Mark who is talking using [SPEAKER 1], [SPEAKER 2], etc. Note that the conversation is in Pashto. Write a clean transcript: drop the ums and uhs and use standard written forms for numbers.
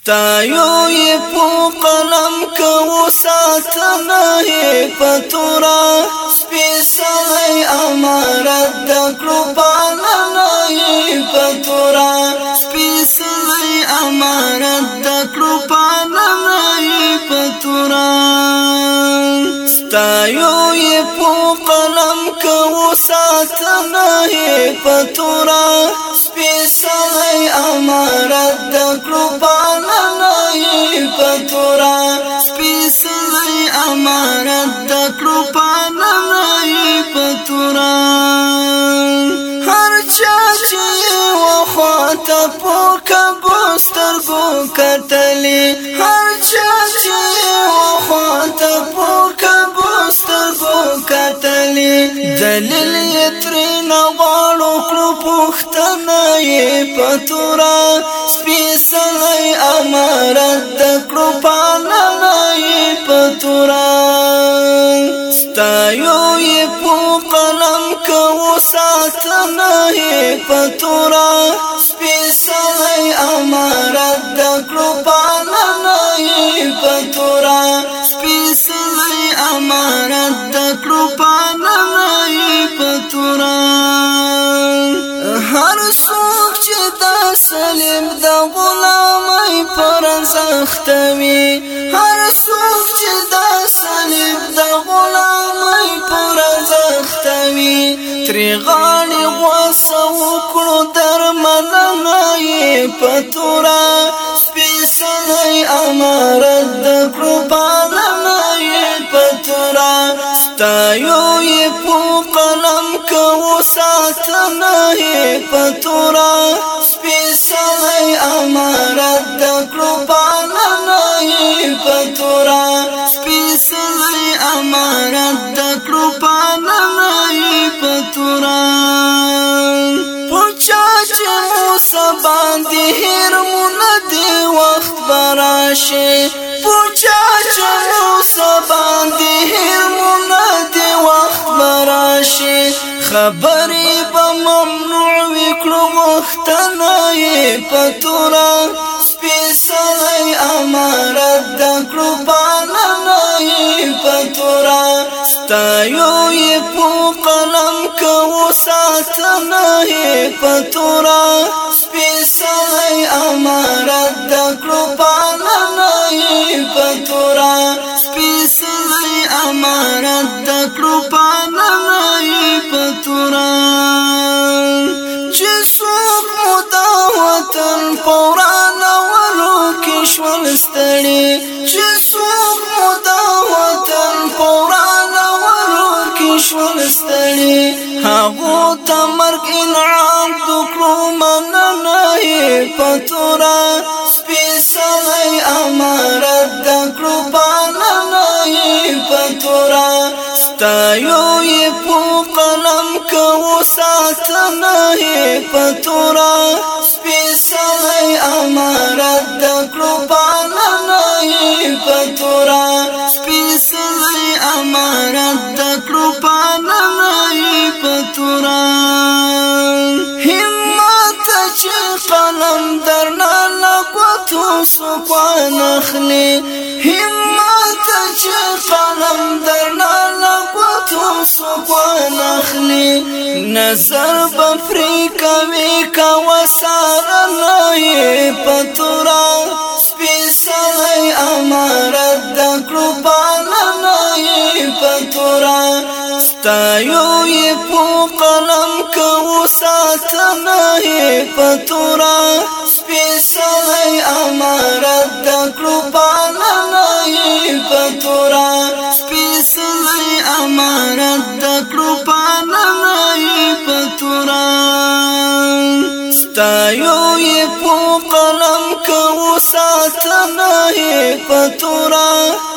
[SPEAKER 1] ستایو یې په قلم کو ساتنه یې په تورا سپېڅلی امارت د کړو پالنه یې په تورا سپېڅلی امارت د کړو پالنه یې په تورا ستایو یې په قلم کو ساتنه یې په تورا سپېڅلی امارت د کړو پالنه یې په تورا سپېڅلی امارت د کړو پالنه یې په تورا هر چا چې وخواته په کږو سترګو کتلې هر چا چې وخواته په کږو سترګو کتلې دلیل یې ترېنه غواړو کړو پوښتنه یې په تورا سپېڅلی امارت د کړو پالنه یې په تورا ستایو یې په قلم کو ساتنه یې په تورا سپېڅلی امارت د کړو پالنه یې په تورا سپېڅلی امارت د کړو پالنه یې په تورا هر څوک چې د صلیب د غلامۍ پر ارزښت وي هر څوک چې د صلیب د غلامۍ پر ارزښت وي ترې غاړې غوڅه وکړو درملنه یې په تورا سپېڅلی امارت د کړو پالنه یې په تورا ستایو یې په قلم کو ساتنه یې په تورا سپېڅلی امارت د کړو پالنه یې په تورا سپېڅلی امارت د کړو پالنه یې په تورا پوچا چې موسی باندې هیر مونه دی وخت براشي پوچا چې موسی باندې هیر مونه دی وخت براشي خبرې به ممنوع وي کړو غوښتنه یې په تورا سپېڅلی امارت د کړو پالنه یې په تورا ستایو یې په قلم کو ساتنه یې په تورا سپېڅلی امارت د کړو پالنه یې په تورا سپېڅلی امارت د کړو پالنه یې په تورا چې څوک مو د وطن په ورانولو کې شول ستړي چې څوک مو د وطن په ورانولو کې شول ستړي هغو ته مرګ انعام د کړو مننه یې په تورا سپېڅلی امارت د کړو پالنه یې په تورا ستایو یې په قلم کو ساتنه یې په تورا سپېڅلی امارت د کړو پالنه یې په تورا سپېڅلی امارت د کړو پالنه یې په تورا همت چې قلم درنه لګوتو سوکوان اخلي همت چې قلم درنه لګوتو سوکوان اخلي نظر بفری کوي کو سارنه یې په تورا سپېڅلی امارت د کړو پالنه یې په تورا ستایو یې په قلم کو ساتنه یې په تورا سپېڅلی امارت د کړو پالنه یې په تورا سپېڅلی امارت د کړو پالنه یې په تورا ستایو یې په قلم کو ساتنه یې په تورا